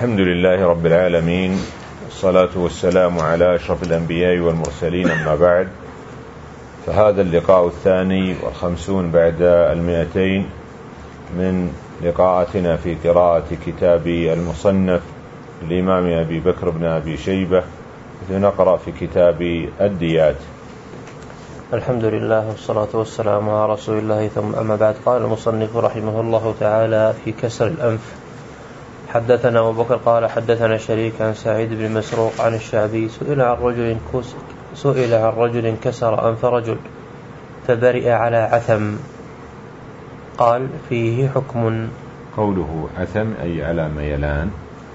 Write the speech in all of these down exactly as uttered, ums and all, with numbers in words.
الحمد لله رب العالمين، والصلاة والسلام على أشرف الأنبياء والمرسلين، أما بعد، فهذا اللقاء الثاني والخمسون بعد المئتين من لقاءاتنا في قراءة كتاب المصنف للإمام أبي بكر بن أبي شيبة، نقرأ في كتاب الديات. الحمد لله والصلاة والسلام على رسول الله، ثم أما بعد. قال المصنف رحمه الله تعالى في كسر الأنف: حدثنا أبو بكر قال حدثنا شريك عن سعيد بن مسروق عن الشعبي سئل عن رجل سئل عن رجل كسر أنف رجل فبرئ على عثم، قال: فيه حكم. قوله عثم أي على ميلان،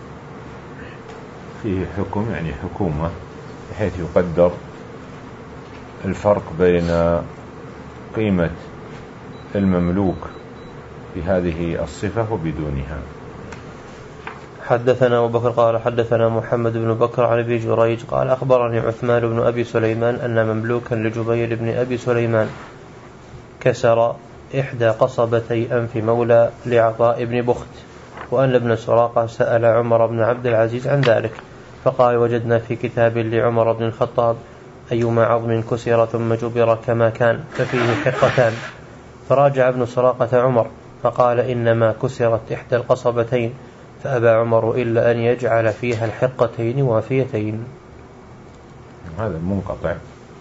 فيه حكم يعني حكومة، بحيث يقدر الفرق بين قيمة المملوك في هذه الصفة وبدونها. حدثنا أبو بكر قال حدثنا محمد بن بكر عن أبي جريج قال أخبرني عثمان بن أبي سليمان أن مملوكا لجبير بن أبي سليمان كسر إحدى قصبتي أنف مولى لعطاء بن بخت، وأن ابن سراقة سأل عمر بن عبد العزيز عن ذلك، فقال: وجدنا في كتاب لعمر بن الخطاب أيما عظم كسر ثم جبر كما كان ففيه حقتان. فراجع ابن سراقة عمر فقال: إنما كسرت إحدى القصبتين، فأبى عمر إلا أن يجعل فيها الحقتين وافيتين. هذا منقطع.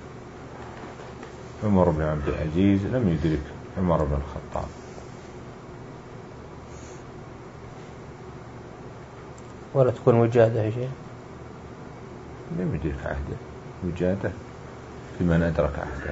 عمر بن عبد العزيز لم يدرك عمر بن الخطاب، ولا تكون وجادة يا شيخ، لم يدرك عهده، وجادة في من أدرك عهده.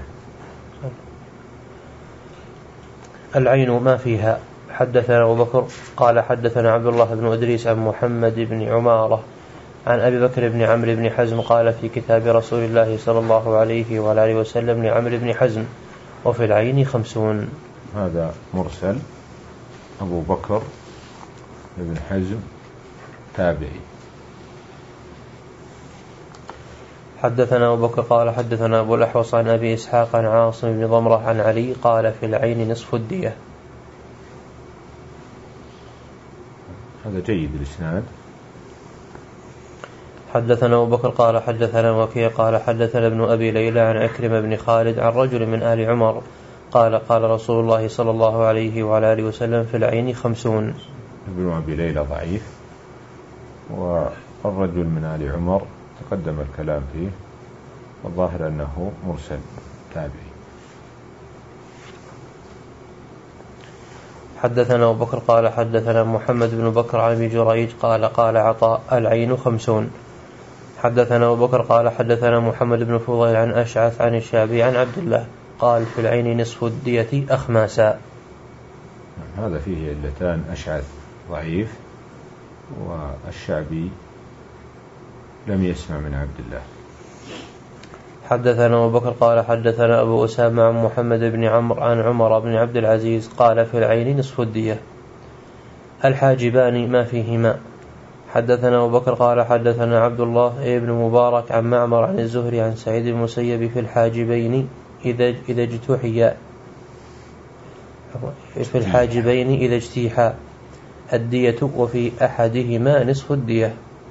العين ما فيها. حدثنا أبو بكر قال حدثنا عبد الله بن أدريس عن محمد بن عمارة عن أبي بكر بن عمرو بن حزم قال في كتاب رسول الله صلى الله عليه وآله وسلم لعمرو بن حزم: وفي العين خمسون. هذا مرسل. أبو بكر بن حزم تابعي. حدثنا أبو بكر قال حدثنا أبو الأحوص عن أبي إسحاق عن عاصم بن ضمرة عن علي قال: في العين نصف الدية. هذا جيد الإسناد. حدثنا أبو بكر قال حدثنا وكيع قال حدثنا ابن أبي ليلى عن أكرم بن خالد عن رجل من آل عمر قال: قال رسول الله صلى الله عليه وعلى آله وسلم: في العين خمسون. ابن أبي ليلى ضعيف، والرجل من آل عمر تقدم الكلام فيه، والظاهر أنه مرسل تابعي. حدثنا أبو بكر قال حدثنا محمد بن بكر عن أبي جريج قال: قال عطاء: العين خمسون. حدثنا أبو بكر قال حدثنا محمد بن فضيل عن أشعث عن الشعبي عن عبد الله قال: في العين نصف الدية أخماسا. هذا فيه علتان: أشعث ضعيف، والشعبي لم يسمع من عبد الله. حدثنا أبو بكر قال حدثنا أبو أسامة عن محمد بن عمرو عن عمر بن عبد العزيز قال: في العين نصف الدية. الحاجبان ما فيهما. حدثنا أبو بكر قال حدثنا عبد الله بن مبارك عن معمر عن الزهري عن سعيد المسيب: في الحاجبين إذا إذا اجتحيا في الحاجبين إذا اجتيحا الدية، وفي أحدهما نصف الدية.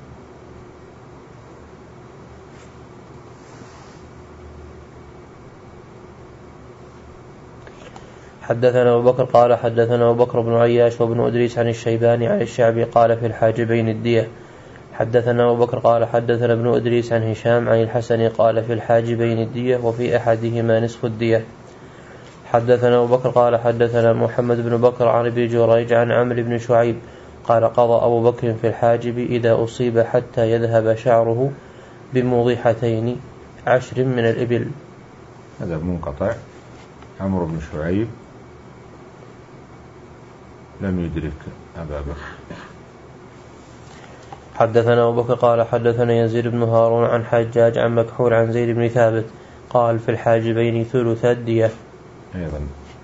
حدثنا أبو بكر قال حدثنا أبو بكر بن عياش وابن أدريس عن الشيباني عن الشعبي قال: في الحاجبين الدية. حدثنا أبو بكر قال حدثنا ابن أدريس عن هشام عن الحسن قال: في الحاجبين الدية، وفي أحدهما نصف الدية. حدثنا أبو بكر قال حدثنا محمد بن بكر عن أبي جريج عن عمرو بن شعيب قال: قضى أبو بكر في الحاجب إذا أصيب حتى يذهب شعره بموضحتين عشر من الإبل. هذا منقطع. عمرو بن شعيب لم يدرك أبا بكر. حدثنا أبو بكر قال حدثنا يزيد بن هارون عن حجاج عن مكحول عن زيد بن ثابت قال: في الحاجبين ثلث الدية. أيضا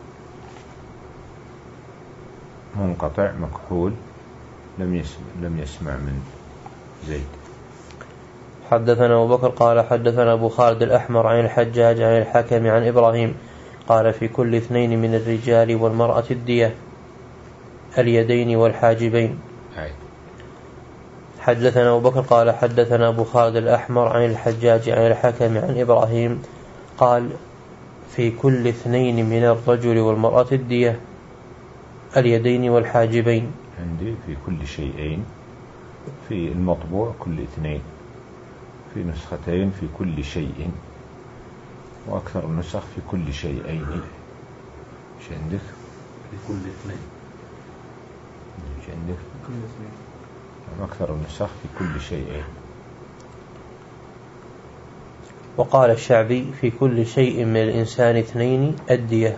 منقطع. مكحول لم يسمع, لم يسمع من زيد. حدثنا أبو بكر قال حدثنا أبو خالد الأحمر عن الحجاج عن الحكم عن إبراهيم قال: في كل اثنين من الرجال والمرأة الدية، اليدين والحاجبين. حدثنا أبو بكر قال حدثنا أبو خالد الأحمر عن الحجاج عن الحكم عن إبراهيم قال في كل اثنين من الرجل والمرأة الدية اليدين والحاجبين. عندي في كل شيئين، في المطبوع كل اثنين، في نسختين في كل شيء، وأكثر النسخ في كل شيئين. ايش عندك؟ في كل اثنين. ايش عندك؟ في كل اثنين. أكثر النسخ في كل شيئين. وقال الشعبي في كل شيء من الإنسان اثنين الدية.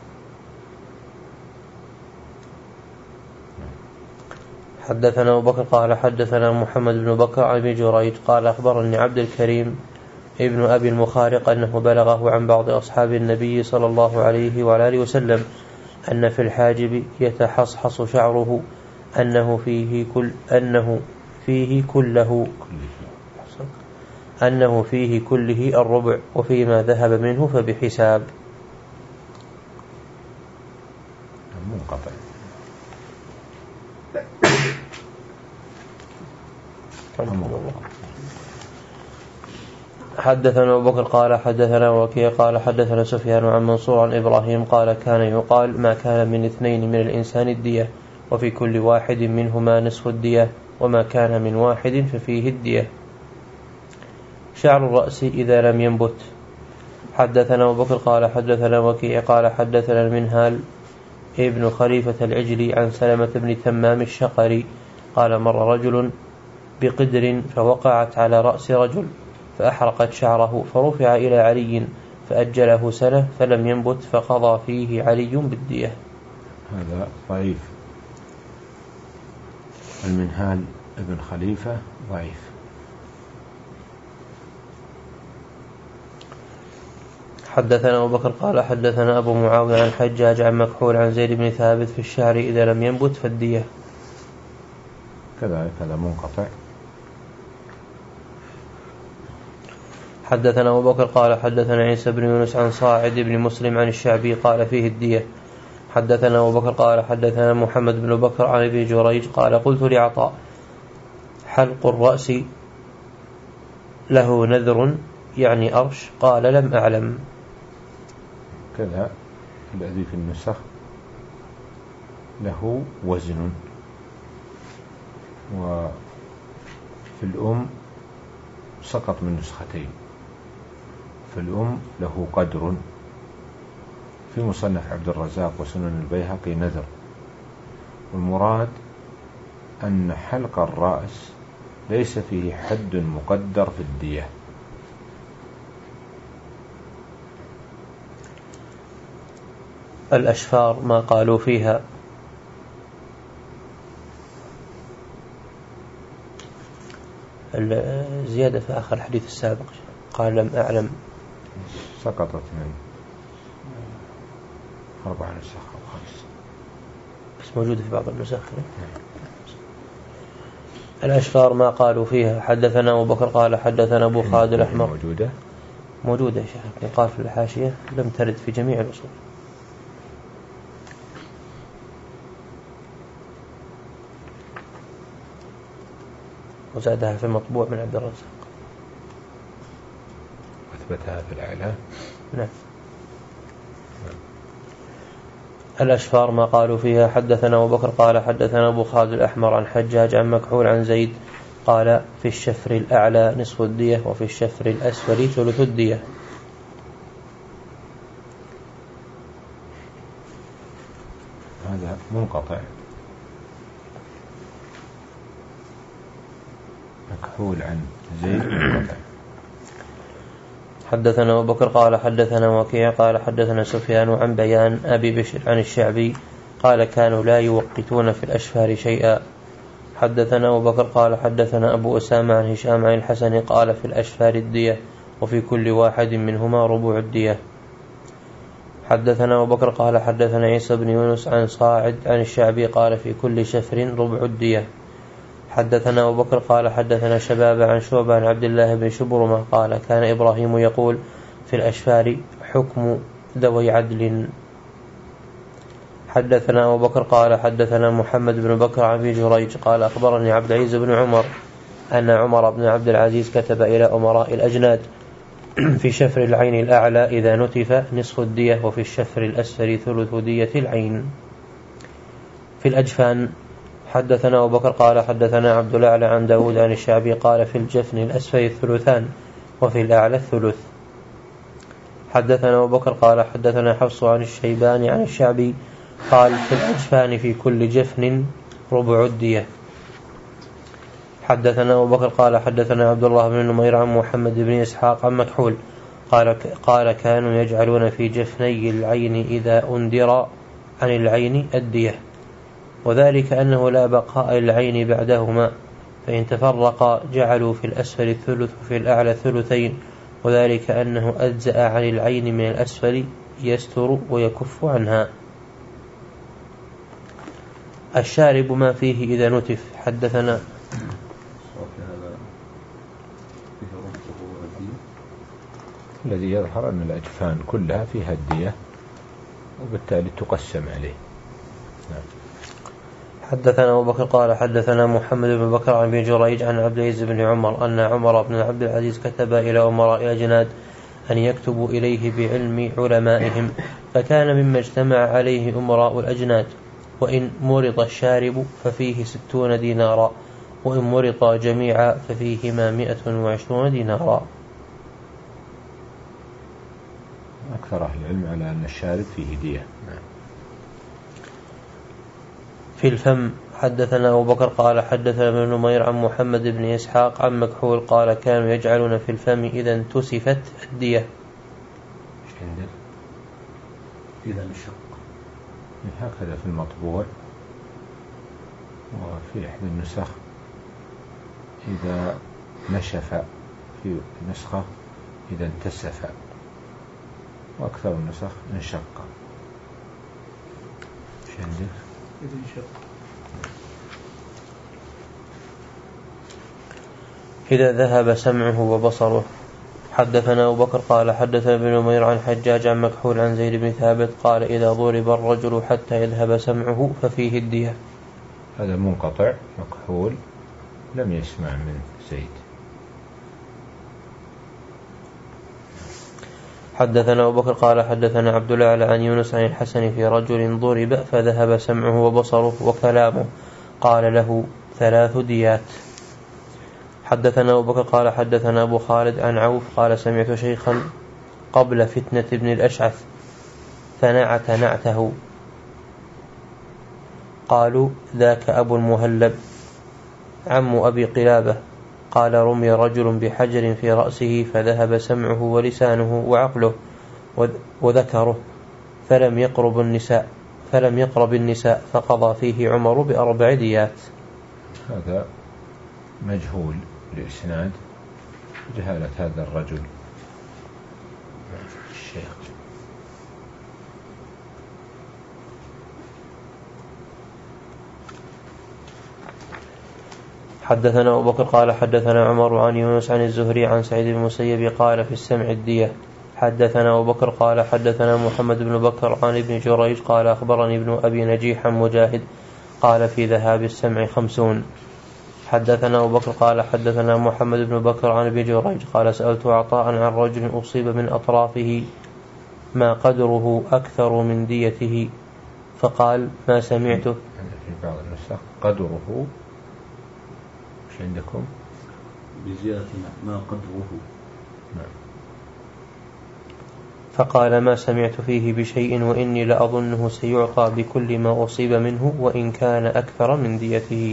حدثنا أبو بكر قال حدثنا محمد بن بكر عن ابن جريج قال أخبرني عبد الكريم ابن أبي المخارق أنه بلغه عن بعض أصحاب النبي صلى الله عليه وعلى آله وسلم أن في الحاجب يتحصحص شعره أنه فيه كل أنه فيه كله أنه فيه كله الربع، وفيما ذهب منه فبحساب. منقطع. حدثنا أبو بكر قال حدثنا وكيع قال حدثنا سفيان عن منصور عن إبراهيم قال كان يقال ما كان من اثنين من الإنسان الدية، وفي كل واحد منهما نصف الدية، وما كان من واحد ففيه الدية. شعر الرأس إذا لم ينبت. حدثنا أبو بكر قال حدثنا وكيع قال حدثنا المنهال ابن خليفة العجلي عن سلمة بن تمام الشقري قال مر رجل بقدر فوقعت على رأس رجل فأحرقت شعره، فرفع إلى علي فأجله سنة فلم ينبت، فقضى فيه علي بالدية. هذا ضعيف. المنهال ابن خليفة ضعيف. حدثنا أبو بكر قال حدثنا أبو معاوية عن حجاج عن مكحول عن زيد بن ثابت في الشعر إذا لم ينبت فالدية. كذلك هذا منقطع. حدثنا أبو بكر قال حدثنا عيسى بن يونس عن صاعد بن مسلم عن الشعبي قال فيه الدية. حدثنا أبو بكر قال حدثنا محمد بن بكر عن ابن جريج قال قلت لعطاء حلق الرأس له نذر يعني أرش؟ قال لم أعلم. كذا الذي في النسخ له وزن، وفي الأم سقط من نسختين. في الأم له قدر، في مصنف عبد الرزاق وسنن البيهقي نذر. والمراد أن حلق الرأس ليس فيه حد مقدر في الدية. الأشفار ما قالوا فيها. الزيادة في آخر الحديث السابق قال لم أعلم، سقطت من أربع نسخ أو خمس، بس موجودة في بعض النسخ. الأشفار ما قالوا فيها. حدثنا أبو بكر قال حدثنا أبو خالد الأحمر. موجودة موجودة يا شيخ، قال في الحاشية لم ترد في جميع الأصول. وزادها في المطبوع من عبد الرزاق وأثبتها في الإعلام. نعم. الأشفار ما قالوا فيها. حدثنا أبو بكر قال حدثنا أبو خالد الأحمر عن حجاج عن مكحول عن زيد قال في الشفر الأعلى نصف الدية، وفي الشفر الأسفل ثلث الدية. هذا منقطع. مكحول عن زيد منقطع. حدثنا أبو بكر قال حدثنا وكيع قال حدثنا سفيان عن بيان أبي بشر عن الشعبي قال كانوا لا يوقتون في الأشفار شيئا. حدثنا أبو بكر قال حدثنا أبو أسامة عن هشام عن الحسن قال في الأشفار الدية، وفي كل واحد منهما ربع الدية. حدثنا أبو بكر قال حدثنا عيسى بن يونس عن صاعد عن الشعبي قال في كل شفر ربع الدية. حدثنا أبو بكر قال حدثنا شباب عن شعبة عن عبد الله بن شبرمة قال كان إبراهيم يقول في الأشفار حكم ذوي عدل. حدثنا أبو بكر قال حدثنا محمد بن بكر عن ابن جريج قال أخبرني عبد العزيز بن عمر أن عمر بن عبد العزيز كتب إلى أمراء الأجناد في شفر العين الأعلى إذا نتف نصف الدية، وفي الشفر الأسفل ثلث دية العين. في الأجفان حدثنا أبو بكر قال حدثنا عبد الأعلى عن داود عن الشعبي قال في الجفن الأسفل الثلثان وفي الأعلى الثلث. حدثنا أبو بكر قال حدثنا حفص عن الشيباني عن الشعبي قال في الأجفان في كل جفن ربع الدية. حدثنا أبو بكر قال حدثنا عبد الله بن نمير عن محمد بن إسحاق عن مكحول قال قال كانوا يجعلون في جفني العين إذا أندر عن العين الدية، وذلك أنه لا بقاء العين بعدهما، فإن تفرق جعلوا في الأسفل الثلث وفي الأعلى الثلثين، وذلك أنه أجزأ عن العين من الأسفل يستر ويكف عنها. الشارب ما فيه إذا نتف. حدثنا الذي يظهر أن الأجفان كلها فيها الدية وبالتالي تقسم عليه. نعم. حدثنا أبو بكر قال حدثنا محمد بن بكر عن ابن جريج عن عبد العزيز بن عمر أن عمر بن عبد العزيز كتب إلى أمراء أجناد أن يكتبوا إليه بعلم علمائهم، فكان مما اجتمع عليه أمراء الأجناد، وإن مرض الشارب ففيه ستون دينارا، وإن مرض جميعا ففيهما مئة وعشرون دينارا. أكثر أهل العلم على أن الشارب فيه دية. في الفم حدثنا أبو بكر قال حدثنا ابن نمير عن محمد بن إسحاق عن مكحول قال كانوا يجعلون في الفم إذا انتسفت الدية. إذا انشق هكذا في المطبوع، وفي إحدى النسخ إذا نشف، في نسخة إذا انتسف، وأكثر النسخ انشق. إيش عندك؟ إذا انشق. إذا ذهب سمعه وبصره. حدثنا أبو بكر قال حدثنا ابن نمير عن حجاج عن مكحول عن زيد بن ثابت قال إذا ضرب الرجل حتى يذهب سمعه ففيه الدية. هذا منقطع، مكحول لم يسمع من زيد. حدثنا أبو بكر قال حدثنا عبد الأعلى عن يونس عن الحسن في رجل ضرب فذهب سمعه وبصره وكلامه قال له ثلاث ديات. حدثنا أبو بكر قال حدثنا أبو خالد عن عوف قال سمعت شيخا قبل فتنة ابن الأشعث فنعت نعته، قالوا ذاك أبو المهلب عم أبي قلابة، قال رمي رجل بحجر في رأسه فذهب سمعه ولسانه وعقله وذكره فلم يقرب النساء فلم يقرب النساء فقضى فيه عمر بأربع ديات. هذا مجهول لإسناد جهالة هذا الرجل الشيخ. حدثنا أبو بكر قال حدثنا عمر عن يونس عن الزهري عن سعيد بن المسيب قال في السمع الدية. حدثنا أبو بكر قال حدثنا محمد بن بكر عن ابن جريج قال أخبرني ابن أبي نجيح عن مجاهد قال في ذهاب السمع خمسون. حدثنا أبو بكر قال حدثنا محمد بن بكر عن ابن جريج قال سألت عطاء عن رجل أصيب من أطرافه ما قدره أكثر من ديته فقال ما سمعته. في بعض النسخ قدره مش عندكم بزيادة ما قدره. نعم. فقال ما سمعت فيه بشيء وإني لأظنه سيعطى بكل ما أصيب منه وإن كان أكثر من ديته.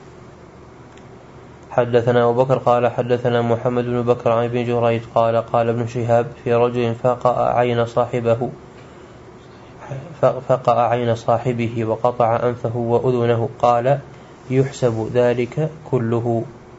حدثنا أبو بكر قال حدثنا محمد بن بكر عن ابن جريج قال قال ابن شهاب في رجل فقأ عين صاحبه فقأ عين صاحبه وقطع أنفه وأذنه قال يحسب ذلك كله.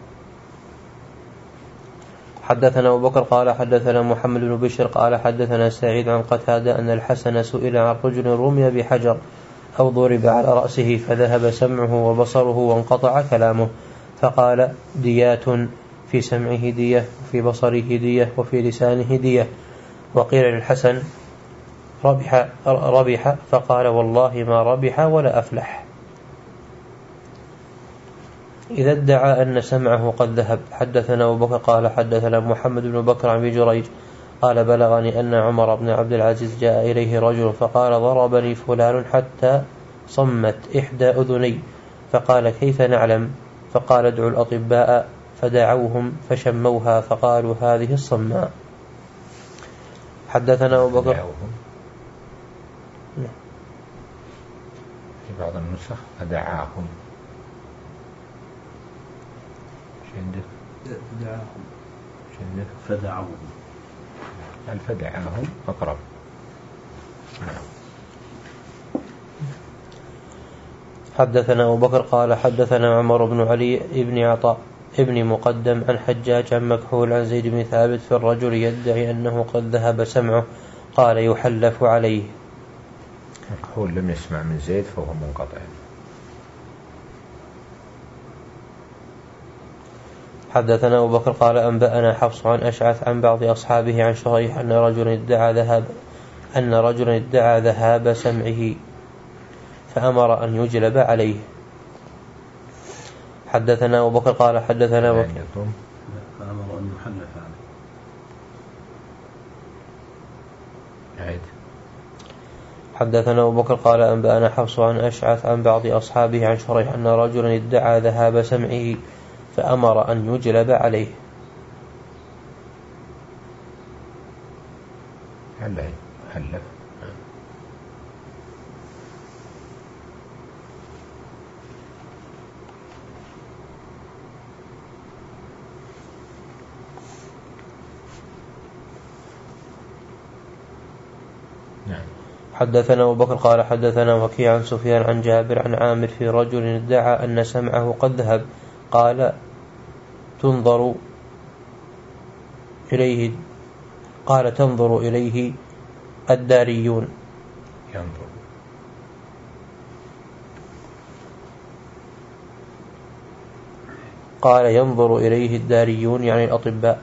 حدثنا أبو بكر قال حدثنا محمد بن بشر قال حدثنا سعيد عن قتادة أن الحسن سئل عن رجل رمي بحجر أو ضرب على رأسه فذهب سمعه وبصره وانقطع كلامه فقال ديات، في سمعه دية وفي بصره دية وفي لسانه دية. وقيل للحسن ربح, ربح فقال والله ما ربح ولا أفلح. إذا ادعى أن سمعه قد ذهب. حدثنا أبو بكر قال حدثنا محمد بن بكر عن جريج قال بلغني أن عمر بن عبد العزيز جاء إليه رجل فقال ضربني فلان حتى صمت إحدى أذني، فقال كيف نعلم؟ فقال ادعوا الأطباء، فدعوهم فشموها فقالوا هذه الصماء. حدثنا أبو بكر في بعض النسخ فدعاهم. شو عندك؟ فدعاهم. شو عندك؟ فدعوهم. الفدعاهم أقرب. نعم. حدثنا أبو بكر قال حدثنا عمر بن علي بن عطاء ابن مقدم عن حجاج عن مكحول عن زيد بن ثابت في الرجل يدعي أنه قد ذهب سمعه قال يحلف عليه. مكحول لم يسمع من زيد فهو منقطع. حدثنا أبو بكر قال أنبأنا حفص عن أشعث عن بعض أصحابه عن شريح أن رجلا ادعى ذهاب أن رجلا ادعى ذهاب سمعه فأمر أن يجلب عليه. حدثنا أبو بكر قال حدثنا وكيع فأمر أن يحلف عليه. حدثنا أبو بكر قال أنبأنا حفص عن أشعث عن بعض أصحابه عن شريح أن رجلا ادعى ذهاب سمعه فأمر أن يجلب عليه. حلف حلف. حدثنا أبو بكر قال حدثنا وكيع عن سفيان عن جابر عن عامر في رجل ادعى أن سمعه قد ذهب قال تنظر إليه قال تنظر إليه الداريون ينظر قال ينظر إليه الداريون يعني الأطباء.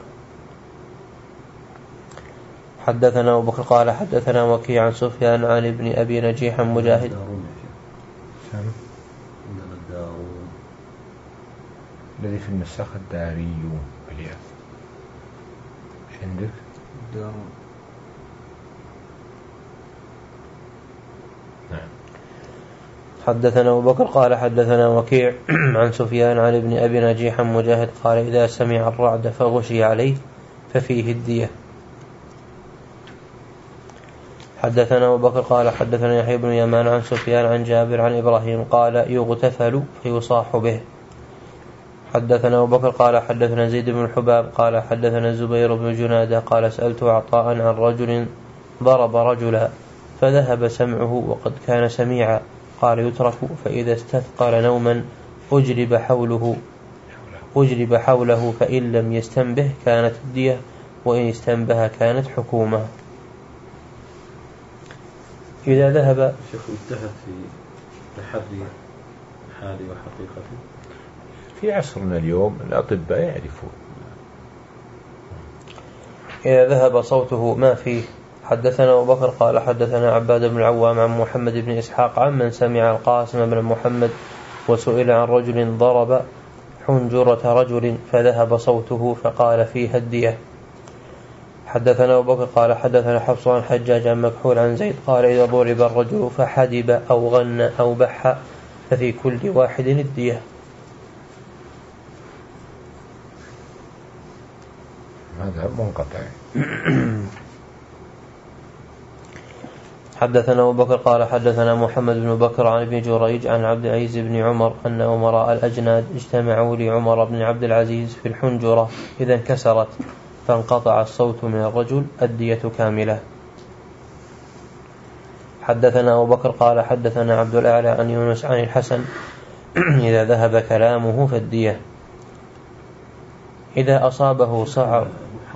حدثنا أبو بكر قال حدثنا وكيع عن سفيان عن ابن أبي نجيح مجاهد. الذي في النسخ الداريون بالياء. ايش عندك؟ دارون. نعم. حدثنا أبو بكر قال حدثنا وكيع عن سفيان عن ابن أبي نجيح مجاهد قال إذا سمع الرعد فغشي عليه ففيه الدية. حدثنا أبو بكر قال حدثنا يحيى بن يمان عن سفيان عن جابر عن إبراهيم قال يغتفل فيصاح به. حدثنا أبو بكر قال حدثنا زيد بن الحباب قال حدثنا الزبير بن جنادة قال سألت عطاء عن رجل ضرب رجلا فذهب سمعه وقد كان سميعا قال يترك فإذا استثقل نوما أجلب حوله أجلب حوله فإن لم يستنبه كانت الدية وإن استنبه كانت حكومة. إذا ذهب شيخ اجتهد في تحري حالي وحقيقتي. في عصرنا اليوم الأطباء يعرفون. إذا ذهب صوته ما فيه. حدثنا أبو بكر قال حدثنا عباد بن العوام عن محمد بن إسحاق عن من سمع القاسم بن محمد وسئل عن رجل ضرب حنجرة رجل فذهب صوته فقال فيها الدية. حدثنا أبو بكر قال حدثنا حفص عن حجاج عن مكحول عن زيد قال إذا ضرب الرجل فحدب أو غنى أو بح ففي كل واحد الدية. هذا منقطع. حدثنا أبو بكر قال حدثنا محمد بن بكر عن ابن جريج عن عبد العزيز بن عمر أن أمراء الأجناد اجتمعوا لعمر بن عبد العزيز في الحنجرة إذا انكسرت فانقطع الصوت من الرجل الدية كاملة. حدثنا أبو بكر قال حدثنا عبد الأعلى عن يونس عن الحسن إذا ذهب كلامه فالدية. إذا أصابه صعر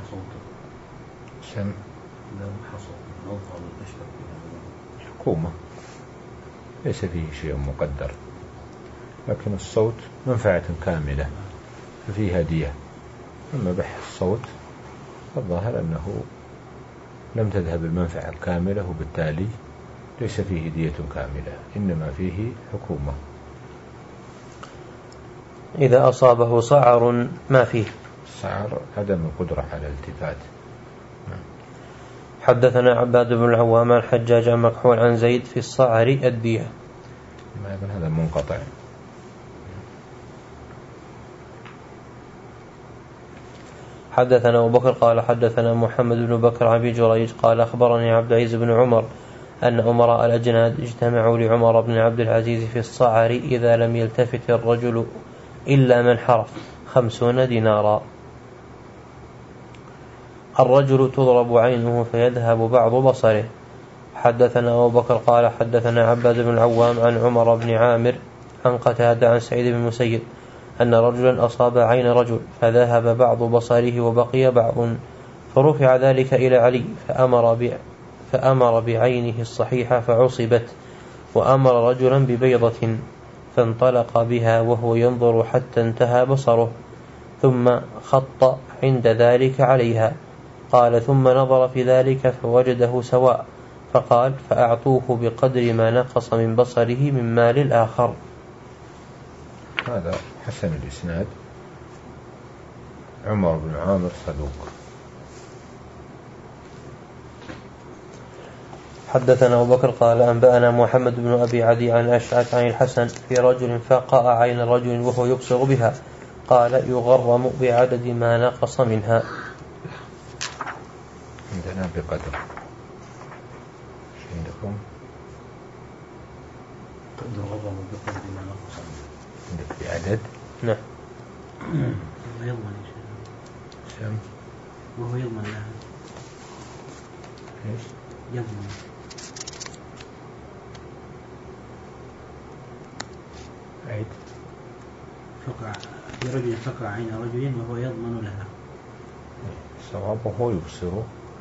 سم حكومة ليس فيه شيء مقدر، لكن الصوت منفعة كاملة ففيها دية. أما بح الصوت فالظاهر أنه لم تذهب المنفعة الكاملة وبالتالي ليس فيه دية كاملة، إنما فيه حكومة. إذا أصابه صعر ما فيه. صعر عدم القدرة على الالتفات. حدثنا عباد بن العوام عن حجاج عن مكحول عن زيد في الصعر الدية. ما هذا منقطع. حدثنا أبو بكر قال حدثنا محمد بن بكر عن أبي جريج قال أخبرني عبد العزيز بن عمر أن أمراء الأجناد اجتمعوا لعمر بن عبد العزيز في الصعر إذا لم يلتفت الرجل إلا من حرف خمسون دينارا. الرجل تضرب عينه فيذهب بعض بصره. حدثنا أبو بكر قال حدثنا عباد بن العوام عن عمر بن عامر عن قتادة عن سعيد بن المسيب أن رجلا أصاب عين رجل فذهب بعض بصره وبقي بعض، فرفع ذلك إلى علي فأمر, ب... فأمر بعينه الصحيحة فعصبت، وأمر رجلا ببيضة فانطلق بها وهو ينظر حتى انتهى بصره، ثم خط عند ذلك عليها. قال ثم نظر في ذلك فوجده سواء، فقال فأعطوه بقدر ما نقص من بصره من مال الآخر. هذا حسن الإسناد. عمر بن عامر صدوق. حدثنا أبو بكر قال أنبأنا محمد بن أبي عدي عن أشعث عن الحسن في رجل فقأ عين رجل وهو يبصر بها، قال يغرم بعدد ما نقص منها. عندنا بقدر. عندكم يغرم بقدر ما نقص منها. عندك بعدد؟ نعم. وهو يضمن يا شيخ. سم. وهو يضمن لها. ايش؟ يضمن. عيد. فقع برجل فقع عين رجل وهو يضمن لها. صوابه هو يبصره،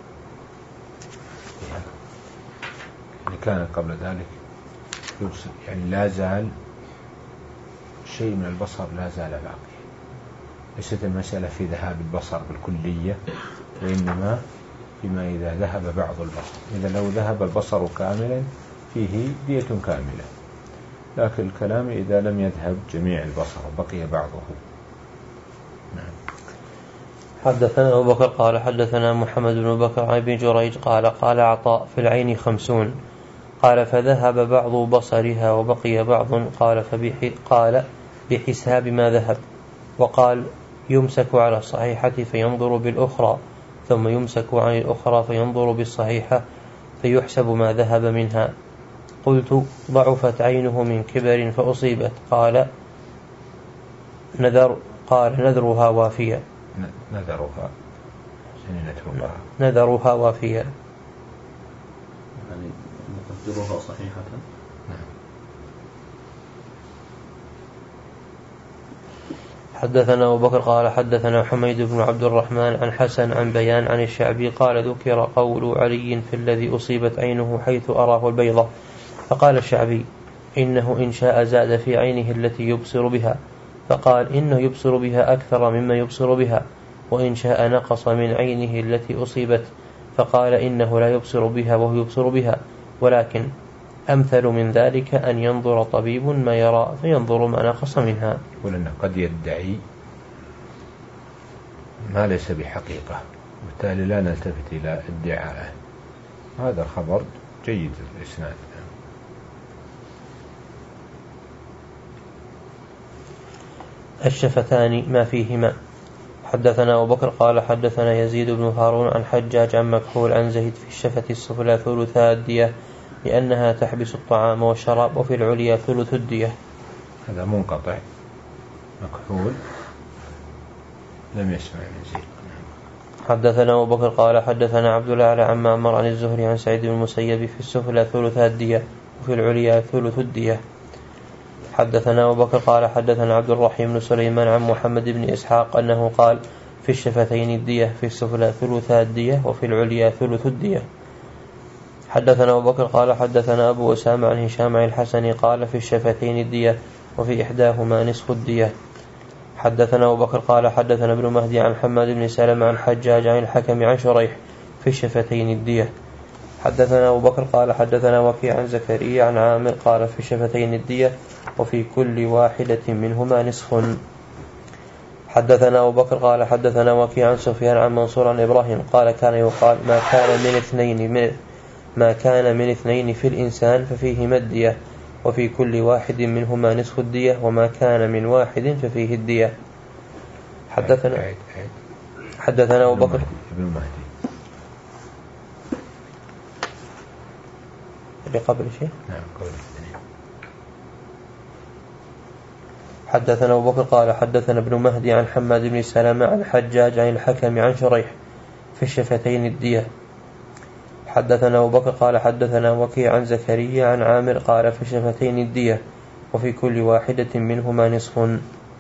يعني كان قبل ذلك يبصر، يعني لا زال شيء من البصر لا زال باقي. ليست المسألة في ذهاب البصر بالكلية، وإنما فيما إذا ذهب بعض البصر. إذا لو ذهب البصر كاملا فيه دية كاملة، لكن الكلام إذا لم يذهب جميع البصر بقي بعضه. نعم. حدثنا أبو بكر قال حدثنا محمد بن بكر عن ابن جريج قال قال عطاء في العين خمسون، قال فذهب بعض بصرها وبقي بعض، قال فبح قال بحساب ما ذهب، وقال يمسك على الصحيحة فينظر بالأخرى، ثم يمسك عن الأخرى فينظر بالصحيحة فيحسب ما ذهب منها. قلت ضعفت عينه من كبر فأصيبت، قال نذر قال نذرها وافية. نذرها نتركها نذرها وافية، يعني نقدرها صحيحة. نعم. حدثنا أبو بكر قال حدثنا حميد بن عبد الرحمن عن حسن عن بيان عن الشعبي قال ذكر قول علي في الذي أصيبت عينه حيث أراه البيضة، فقال الشعبي إنه إن شاء زاد في عينه التي يبصر بها، فقال إنه يبصر بها أكثر مما يبصر بها، وإن شاء نقص من عينه التي أصيبت، فقال إنه لا يبصر بها وهو يبصر بها، ولكن أمثل من ذلك أن ينظر طبيب ما يرى فينظر ما نقص منها. ولأنه قد يدعي ما ليس بحقيقة، وبالتالي لا نلتفت إلى ادعاءه. هذا الخبر جيد الإسناد. الشفتان ما فيهما. حدثنا أبو بكر قال حدثنا يزيد بن هارون عن حجاج عن مكحول عن زهد في الشفة السفلى ثلثا الدية لأنها تحبس الطعام والشراب، وفي العليا ثلث الدية. هذا منقطع. مكحول لم يسمع من زيد. حدثنا أبو بكر قال حدثنا عبد الأعلى عن معمر عن الزهري عن سعيد بن المسيب في السفلى ثلثا الدية وفي العليا ثلث الدية. حدثنا أبو بكر قال حدثنا عبد الرحيم بن سليمان عن محمد بن إسحاق أنه قال في الشفتين الدية، في السفلى ثلثا الدية وفي العليا ثلث الدية. حدثنا أبو بكر قال حدثنا أبو أسامة عن هشام عن الحسن قال في الشفتين الدية وفي إحداهما نصف الدية. حدثنا أبو بكر قال حدثنا ابن مهدي عن حماد بن سلمة عن حجاج عن الحكم عن شريح في الشفتين الدية. حدثنا أبو بكر قال حدثنا وكيع عن زكريا عن عامر قال في الشفتين الدية وفي كل واحدة منهما نصف. حدثنا أبو بكر قال حدثنا وكيع عن سفيان عن منصور عن إبراهيم قال كان يقال ما كان من اثنين من ما كان من اثنين في الإنسان ففيهما الدية وفي كل واحد منهما نصف الدية وما كان من واحد ففيه الدية. حدثنا حدثنا أبو بكر ابن مهدي اللي قبل شيء نعم قبل الاثنين. حدثنا أبو بكر قال حدثنا ابن مهدي عن حماد بن سلمة عن حجاج عن الحكم عن شريح في الشفتين الدية. حدثنا أبو بكر قال حدثنا وكيع عن زكريا عن عامر قال في الشفتين الدية وفي كل واحدة منهما نصف.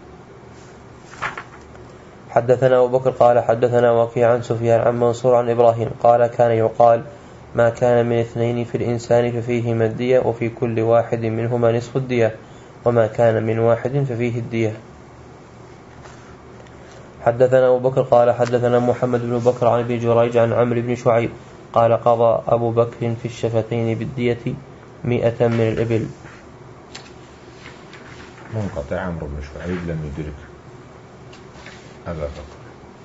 حدثنا أبو بكر قال حدثنا وكيع عن سفيان عن منصور عن إبراهيم قال كان يقال ما كان من اثنين في الإنسان ففيهما الدية وفي كل واحد منهما نصف الدية وما كان من واحد ففيه الدية. حدثنا أبو بكر قال حدثنا محمد بن بكر عن ابن جريج عن عمرو بن شعيب قال قضى أبو بكر في الشفتين بالدية مئة من الإبل. منقطع. عمرو بن شعيب لم يدرك أبا بكر.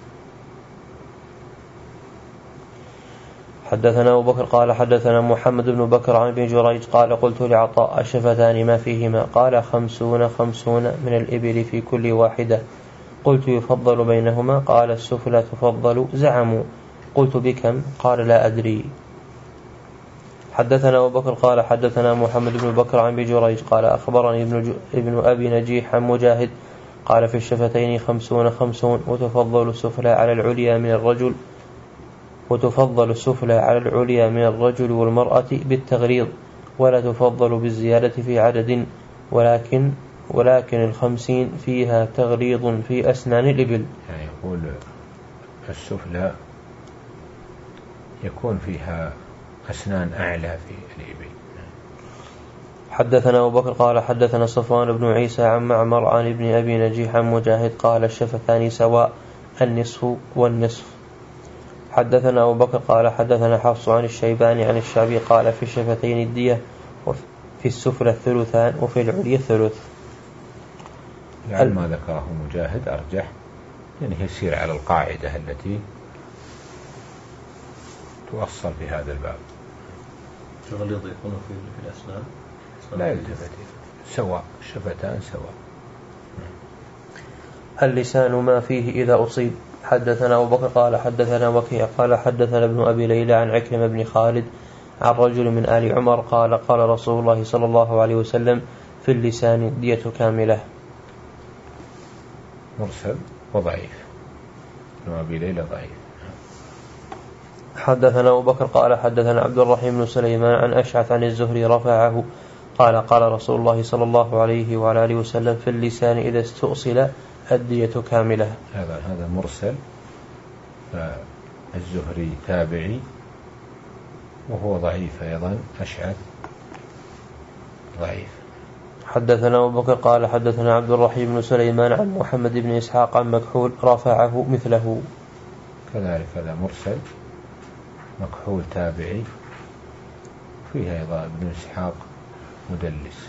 حدثنا أبو بكر قال حدثنا محمد بن بكر عن ابن جريج قال قلت لعطاء الشفتان ما فيهما قال خمسون خمسون من الإبل في كل واحدة. قلت يفضل بينهما قال السفلى تفضل زعموا. قلت بكم قال لا أدري. حدثنا أبو بكر قال حدثنا محمد بن بكر عن ابن جريج قال أخبرني ابن, ابن أبي نجيح عن مجاهد قال في الشفتين خمسون خمسون وتفضل السفلى على العليا من الرجل وتفضل السفلى على العليا من الرجل والمرأة بالتغريض ولا تفضل بالزيادة في عدد ولكن ولكن الخمسين فيها تغريض في أسنان الإبل. يعني يقول السفلى يكون فيها أسنان أعلى في الإبل. حدثنا أبو بكر قال حدثنا صفوان بن عيسى عن معمر عن ابن أبي نجيح عن مجاهد قال الشفتان سواء النصف والنصف. حدثنا أبو بكر قال حدثنا حفص عن الشيباني عن الشعبي قال في الشفتين الدية وفي السفلى الثلثان وفي العليا الثلث. يعني ما ذكره مجاهد أرجح يعني يسير على القاعدة التي توصل في هذا الباب. تغليظ يكون في الأسنان لا يلتفت سواء الشفتان سواء. اللسان ما فيه إذا أصيب. حدثنا أبو بكر قال حدثنا وكيع قال حدثنا ابن أبي ليلى عن عكرمة بن خالد عن رجل من آل عمر قال قال رسول الله صلى الله عليه وسلم في اللسان دية كاملة. مرسل وضعيف. ابن أبي ليلى ضعيف. حدثنا أبو بكر قال حدثنا عبد الرحيم بن سليمان عن أشعث عن الزهري رفعه قال قال رسول الله صلى الله عليه وعلى آله وسلم في اللسان إذا استؤصل الدية كاملة. هذا هذا مرسل. الزهري تابعي وهو ضعيف أيضا. أشعث ضعيف. حدثنا أبو بكر قال حدثنا عبد الرحيم بن سليمان عن محمد بن إسحاق عن مكحول رفعه مثله. كذلك هذا مرسل مكحول تابعي فيه أيضا ابن إسحاق مدلس.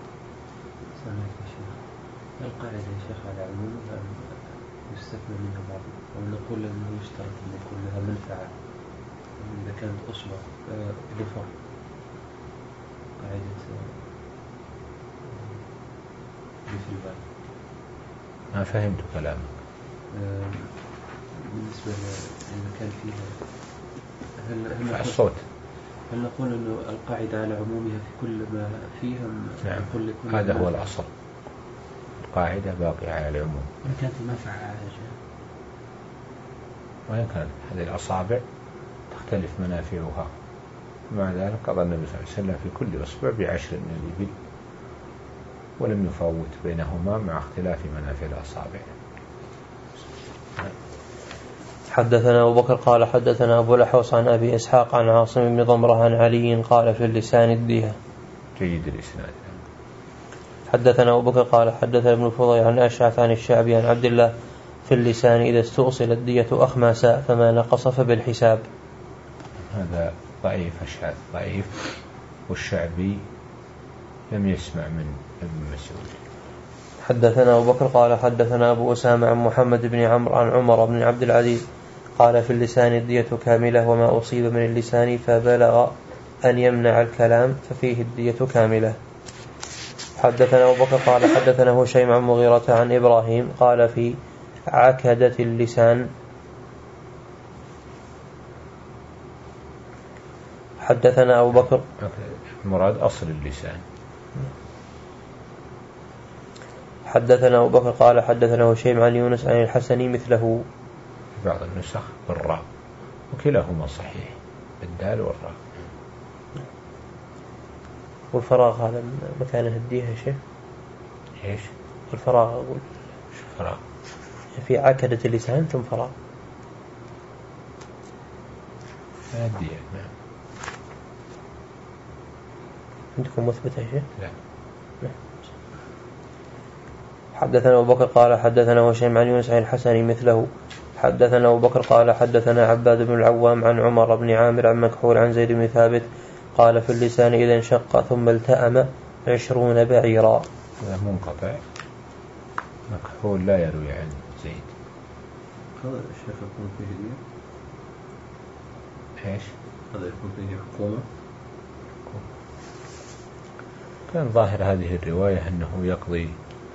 القاعدة يا شيخ على عمومها يستثنى منها بعض ونقول أنه يشترط أن يكون لها منفعة إذا كانت أصبع لفر قاعدة مثل الباب. ما فهمت كلامك. بالنسبة إذا كان فيها هل هل الصوت هل نقول أنه القاعدة على عمومها في كل ما فيها؟ نعم. كل كل هذا هو الأصل. القاعدة باقية على العموم. وإن كانت المنفعة عالجة وإن كانت هذه الأصابع تختلف منافعها. مع ذلك قضى النبي صلى الله عليه وسلم في كل أصبع بعشر من الإبل ولم يفوت بينهما مع اختلاف منافع الأصابع. حدثنا أبو بكر قال حدثنا أبو الأحوص عن أبي إسحاق عن عاصم بن ضمرة عن علي قال في اللسان الدية. جيد الإسناد. حدثنا أبو بكر قال حدثنا ابن فضيل عن أشعث عن الشعبي عن عبد الله في اللسان إذا استؤصل الدية أخماسا فما نقص فبالحساب. هذا ضعيف. أشعث ضعيف والشعبي لم يسمع من ابن مسعود. حدثنا أبو بكر قال حدثنا أبو أسامة عن محمد بن عمرو عن عمر بن عبد العزيز قال في اللسان الدية كاملة وما أصيب من اللسان فبلغ أن يمنع الكلام ففيه الدية كاملة. حدثنا أبو بكر قال حدثنا هشيم عن مغيرة عن إبراهيم قال في عكدة اللسان. حدثنا أبو بكر مراد أصل اللسان. حدثنا أبو بكر قال حدثنا هشيم عن يونس عن الحسن مثله في بعض النسخ بالراء وكلاهما صحيح بالدال والراء. والفراغ هذا مكانه الديه يا شيخ؟ ايش؟ الفراغ أقول. شو فراغ؟ في عكدة اللسان ثم فراغ. الديه نعم. عندكم مثبت يا شيخ؟ لا. لا. حدثنا أبو بكر قال حدثنا هشيم عن يونس عن الحسن مثله. حدثنا أبو بكر قال حدثنا عباد بن العوام عن عمر بن عامر عن مكحول عن زيد بن ثابت قال في اللسان إذا انشق ثم التأم عشرون بعيرا. هذا منقطع مكحول لا يروي عن زيد. هذا الشيخ يكون فيه دية؟ ايش؟ هذا يكون فيه حكومة؟ كان ظاهر هذه الرواية أنه يقضي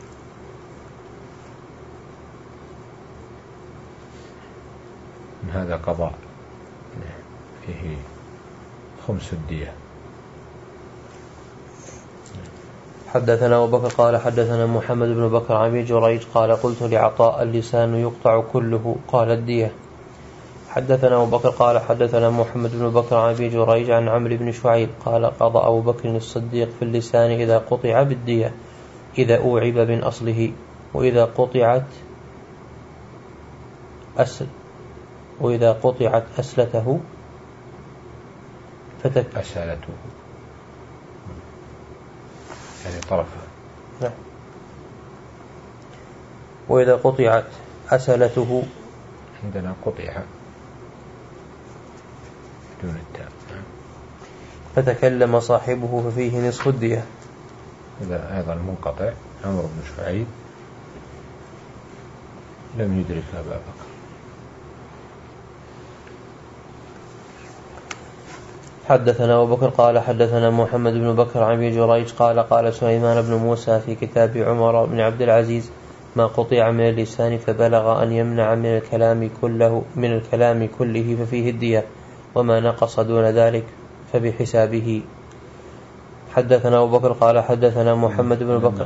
من هذا قضاء فيه خمس الدية. حدثنا أبو بكر قال حدثنا محمد بن بكر عن أبي جريج قال قلت لعطاء اللسان يقطع كله قال الدية. حدثنا أبو بكر قال حدثنا محمد بن بكر عن أبي جريج عن عمرو بن شعيب قال قضى أبو بكر الصديق في اللسان إذا قطع بالدية إذا أوعب من أصله وإذا قطعت أسل وإذا قطعت أسلته فتك أسالته يعني طرفها. نعم. وإذا قطعت أسلته عندنا قطع دون التاء فتكلم صاحبه ففيه نصف الدية. هذا أيضا منقطع عمرو بن شعيب لم يدرك أبا بكر. حدثنا أبو بكر قال حدثنا محمد بن بكر عن أبي جريج قال قال سليمان بن موسى في كتاب عمر بن عبد العزيز ما قطع من اللسان فبلغ أن يمنع من الكلام كله من الكلام كله ففيه الدية وما نقص دون ذلك فبحسابه. حدثنا أبو بكر قال حدثنا محمد بن بكر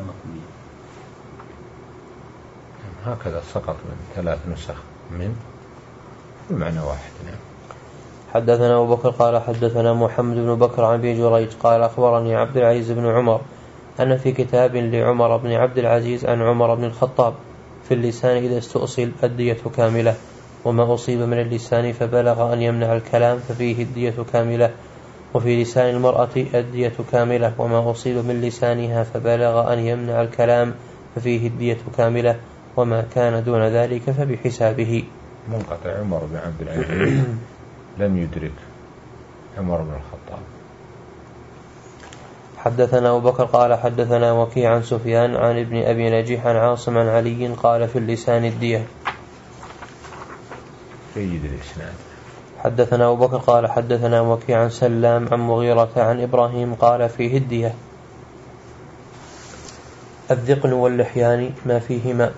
هكذا سقط من ثلاث نسخ من المعنى واحد. نعم. حدثنا أبو بكر قال حدثنا محمد بن بكر عن أبي جريج قال أخبرني عبد العزيز بن عمر أن في كتاب لعمر بن عبد العزيز عن عمر بن الخطاب في اللسان إذا استؤصل الدية كاملة وما أصيب من اللسان فبلغ أن يمنع الكلام ففيه الدية كاملة وفي لسان المرأة الدية كاملة وما أصيب من لسانها فبلغ أن يمنع الكلام ففيه الدية كاملة وما كان دون ذلك فبحسابه. منقطع عمر بن عبد العزيز لم يدرك عمر بن الخطاب. حدثنا أبو بكر قال حدثنا وكيع عن سفيان عن ابن أبي نجيح عن عاصم عن علي قال في اللسان الدية. سيد الإسناد. حدثنا أبو بكر قال حدثنا وكيع عن سلام عن مغيرة عن إبراهيم قال فيه الدية. الذقن واللحيان ما فيهما.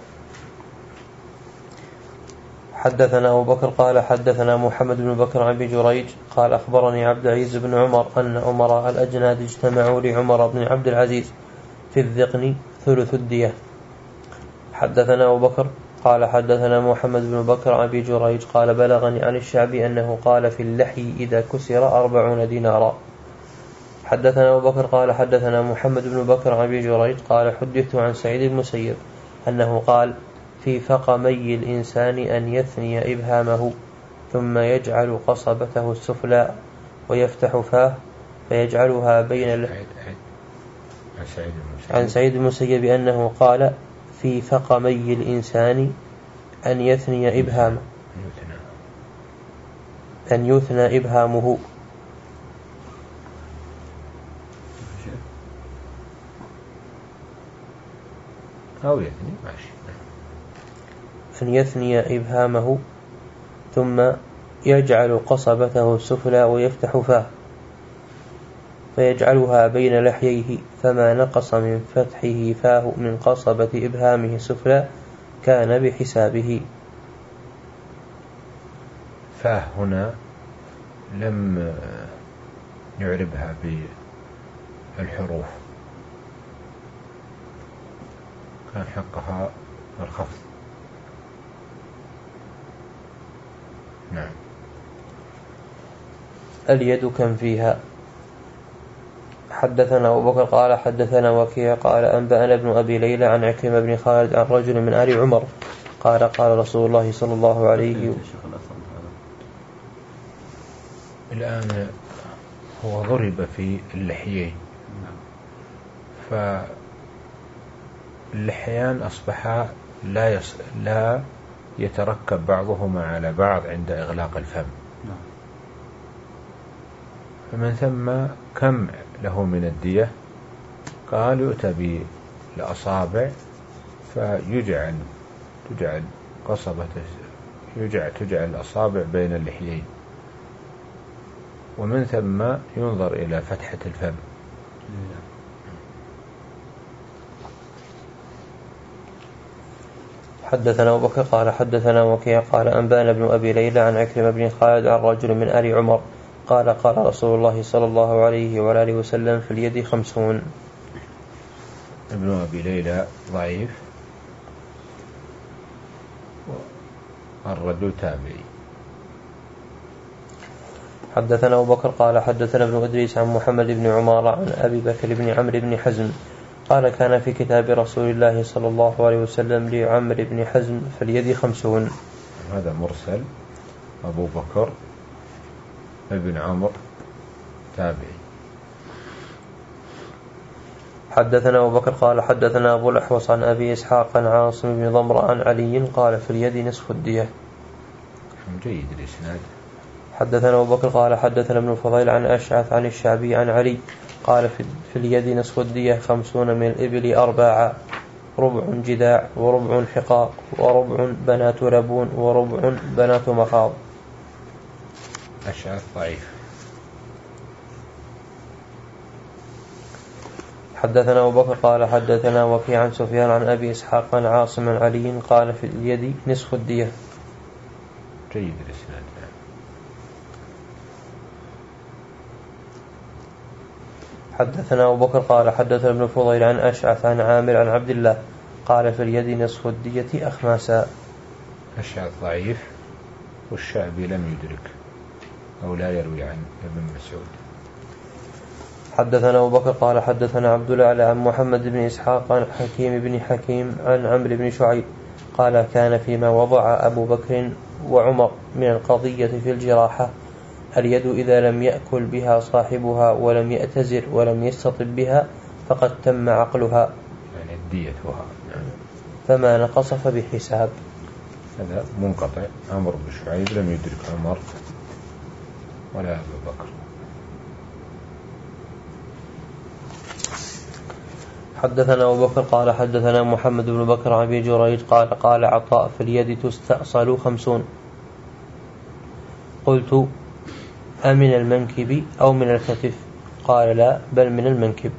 حدثنا أبو بكر قال حدثنا محمد بن بكر عن أبي جريج قال أخبرني عبد العزيز بن عمر أن أمراء الأجناد اجتمعوا لعمر بن عبد العزيز في الذقن ثلث الدية. حدثنا أبو بكر قال حدثنا محمد بن بكر عن أبي جريج قال بلغني عن الشعبي أنه قال في اللحي إذا كسر أربعون دينارا. حدثنا أبو بكر قال حدثنا محمد بن بكر عن أبي جريج قال حدثت عن سعيد المسيب أنه قال في فقمي الإنسان أن يثني إبهامه ثم يجعل قصبته السفلى ويفتح فاه فيجعلها بين ال... عن سعيد المسيب أنه قال في فقمي الإنسان أن يثني إبهامه أن يثنى إبهامه. أو يثني ماشي. أن يثني إبهامه ثم يجعل قصبته السفلى ويفتح فاه فيجعلها بين لحييه، فما نقص من فتحه فاه من قصبة إبهامه السفلى كان بحسابه. فاه هنا لم يعربها بالحروف، كان حقها الخفض. نعم. اليد كم فيها. حدثنا أبو بكر قال حدثنا وكيع قال أنبأنا ابن أبي ليلى عن عكرمة بن خالد عن رجل من آل عمر قال قال رسول الله صلى الله عليه وسلم. الآن هو ضرب في اللحيين، فاللحيان أصبحا لا, يص... لا يتركب بعضهما على بعض عند إغلاق الفم، فمن ثم كم له من الدية؟ قال يؤتى بالأصابع فيجعل تجعل قصبة يجعل تجعل الأصابع بين اللحيين، ومن ثم ينظر إلى فتحة الفم. حدثنا أبو بكر قال حدثنا وكيع قال أنبأنا ابن أبي ليلى عن عكرمة بن خالد عن رجل من آل عمر قال قال رسول الله صلى الله عليه وآله وسلم في اليد خمسون. ابن أبي ليلى ضعيف، الرجل تابعي. حدثنا أبو بكر قال حدثنا ابن إدريس عن محمد بن عمارة عن أبي بكر بن عمرو بن حزم قال كان في كتاب رسول الله صلى الله عليه وسلم لعمرو بن حزم في اليد خمسون. هذا مرسل، أبو بكر ابن عمرو تابعي. حدثنا أبو بكر قال حدثنا أبو الأحوص عن أبي إسحاق عن عاصم بن ضمرة عن علي قال في اليد نصف الدية. جيد الإسناد. حدثنا أبو بكر قال حدثنا ابن الفضيل عن أشعث عن الشعبي عن علي قال في اليد نصف الدية خمسون من الإبل أرباعا، ربع جذاع وربع حقاق وربع بنات ربون وربع بنات مخاض. أشعث ضعيف. حدثنا أبو بكر قال حدثنا وكيع عن سفيان عن أبي إسحاق عن عاصم عن علي قال في اليد نصف الدية. جيد الإسناد. حدثنا أبو بكر قال حدثنا ابن الفضيل عن أشعث عن عامر عن عبد الله قال في اليد نصف الدية أخماسا. أشعث ضعيف، والشعبي لم يدرك أو لا يروي عن ابن مسعود. حدثنا أبو بكر قال حدثنا عبد الله عن محمد بن إسحاق عن حكيم بن حكيم عن عمرو بن شعيب قال كان فيما وضع أبو بكر وعمر من القضية في الجراحة اليد إذا لم يأكل بها صاحبها ولم يأتزر ولم يستطب بها فقد تم عقلها، يعني ديتها، فما نقص فبحساب. هذا منقطع. عمرو بن شعيب لم يدرك عمر ولا أبو بكر. حدثنا أبو بكر قال حدثنا محمد بن بكر عن أبي جريج قال قال عطاء في اليد تستأصل خمسون. قلت أمن المنكب أو من الكتف؟ قال لا بل من المنكب.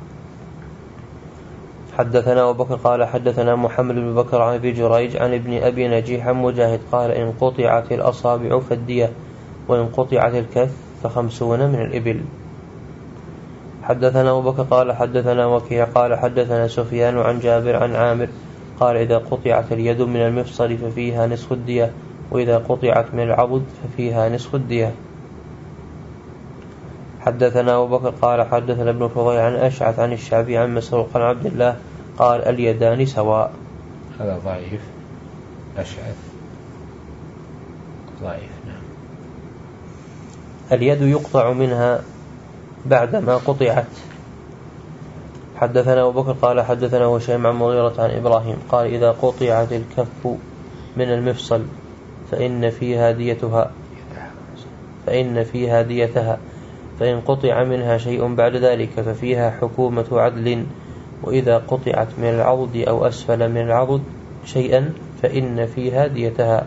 حدثنا أبو بكر قال حدثنا محمد بن بكر عن أبي جريج عن ابن أبي نجيح عن مجاهد قال إن قطعت الأصابع فالدية وإن قطعت الكف فخمسون من الإبل. حدثنا أبو بكر قال حدثنا وكيع قال حدثنا سفيان عن جابر عن عامر قال إذا قطعت اليد من المفصل ففيها نصف الدية وإذا قطعت من العضد ففيها نصف الدية. حدثنا أبو بكر قال حدثنا ابن الفضيل عن أشعث عن الشعبي عن مسروق عن عبد الله قال اليدان سواء. هذا ضعيف. أشعث ضعيف. نعم. اليد يقطع منها بعدما قطعت. حدثنا أبو بكر قال حدثنا هشيم عن مغيرة عن إبراهيم قال إذا قطعت الكف من المفصل فإن فيها ديتها فإن فيها ديتها فإن قطع منها شيء بعد ذلك ففيها حكومة عدل وإذا قطعت من العضد أو أسفل من العضد شيئا فإن فيها ديتها.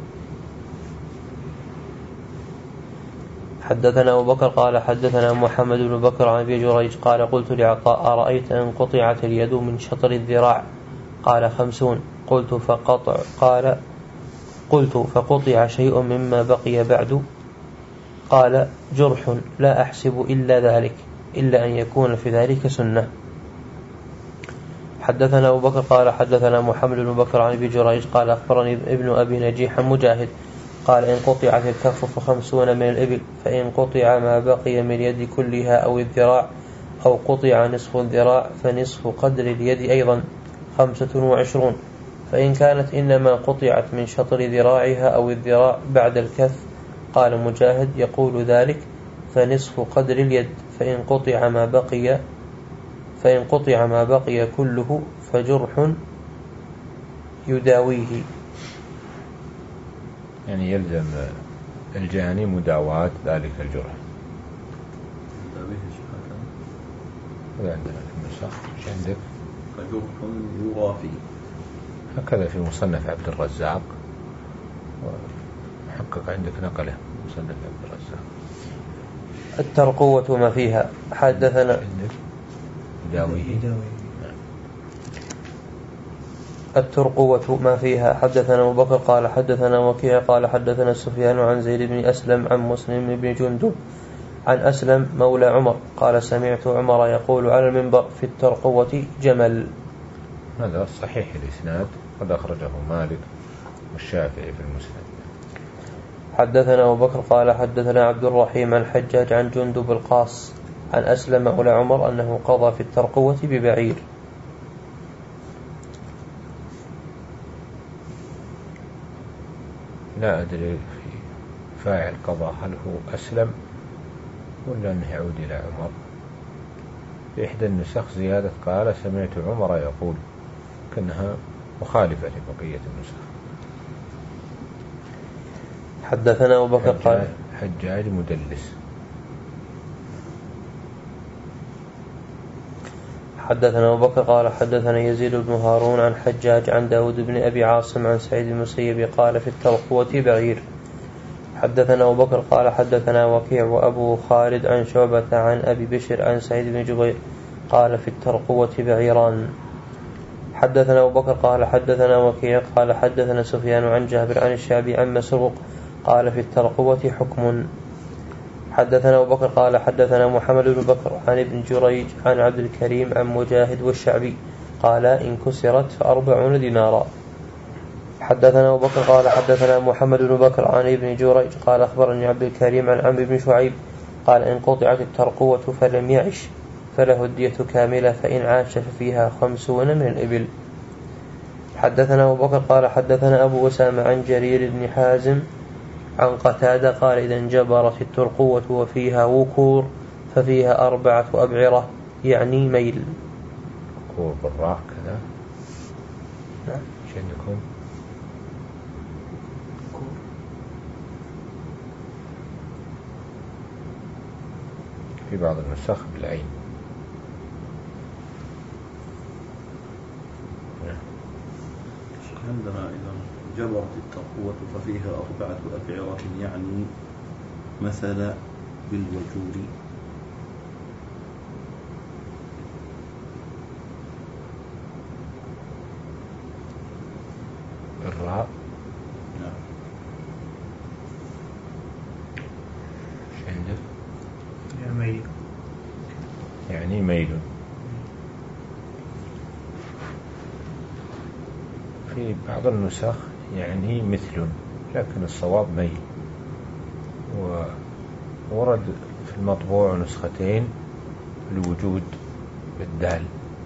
حدثنا أبو بكر قال حدثنا محمد بن بكر عن أبي جريج قال قلت لعطاء أرأيت أن قطعت اليد من شطر الذراع؟ قال خمسون. قلت فقطع قال قلت فقطع شيء مما بقي بعد؟ قال جرح لا أحسب إلا ذلك إلا أن يكون في ذلك سنة. حدثنا أبو بكر قال حدثنا محمد بن بكر عن أبي جريج قال أخبرني ابن أبي نجيح مجاهد قال إن قطعت الكف فخمسون من الإبل، فإن قطع ما بقي من اليد كلها أو الذراع أو قطع نصف الذراع فنصف قدر اليد أيضا خمسة وعشرون، فإن كانت إنما قطعت من شطر ذراعها أو الذراع بعد الكف. قال مجاهد يقول ذلك فنصف قدر اليد، فإن قطع ما بقي فإن قطع ما بقي كله فجرح يداويه. يعني يلزم الجاني مداواة ذلك الجرح. هذا عندنا في النسخ. ايش عندك؟ فجرح يوافي. هكذا في مصنف عبد الرزاق، وحقق عندك نقله مصنف عبد الرزاق. الترقوة ما فيها. حدثنا عندك يداويه. الترقوة ما فيها. حدثنا أبو بكر قال حدثنا وكيع قال حدثنا سفيان عن زيد بن أسلم عن مسلم بن جندب عن أسلم مولى عمر قال سمعت عمر يقول على المنبر في الترقوة جمل. هذا صحيح الإسناد، قد أخرجه مالك والشافعي في المسند. حدثنا أبو بكر قال حدثنا عبد الرحيم عن حجاج عن جندب القاص عن أسلم مولى عمر أنه قضى في الترقوة ببعير. لا أدري في فاعل قضاء هل هو أسلم ولا أنه يعود إلى عمر. في إحدى النسخ زيادة قال سمعت عمر يقول، كأنها مخالفة لبقية النسخ. حدثنا أبو بكر قال حجاج مدلس. حدثنا أبو بكر قال حدثنا يزيد بن هارون عن حجاج عن داود بن أبي عاصم عن سعيد المسيب قال في الترقوة بعير. حدثنا أبو بكر قال حدثنا وكيع وأبو خالد عن شعبة عن أبي بشر عن سعيد بن جبير قال في الترقوة بعيران. حدثنا أبو بكر قال حدثنا وكيع قال حدثنا سفيان عن جابر عن الشعبي عن مسروق قال في الترقوة حكم. حدثنا أبو بكر قال حدثنا محمد بن بكر عن ابن جريج عن عبد الكريم عن مجاهد والشعبي قال إن كسرت فأربعون دينارا. حدثنا أبو بكر قال حدثنا محمد بن بكر عن ابن جريج قال أخبرني عبد الكريم عن عمرو بن شعيب قال إن قطعت الترقوة فلم يعش فله الدية كاملة، فإن عاش ففيها خمسون من الإبل. حدثنا أبو بكر قال حدثنا أبو أسامة عن جرير بن حازم عن قتادة قال إذا انجبرت الترقوة وفيها وكور ففيها أربعة أبعرة يعني ميل. وكور بالراء كذا. نعم. ايش عندكم؟ في بعض النسخ بالعين. عندنا إذا جبرت الترقوة ففيها أربعة أبعرة يعني مثل بالوجور. الراء. نعم. ايش عندك؟ ميل. يعني ميل. في بعض النسخ يعني مثل، لكن الصواب ميل. وورد في المطبوع نسختين الوجود بالدال.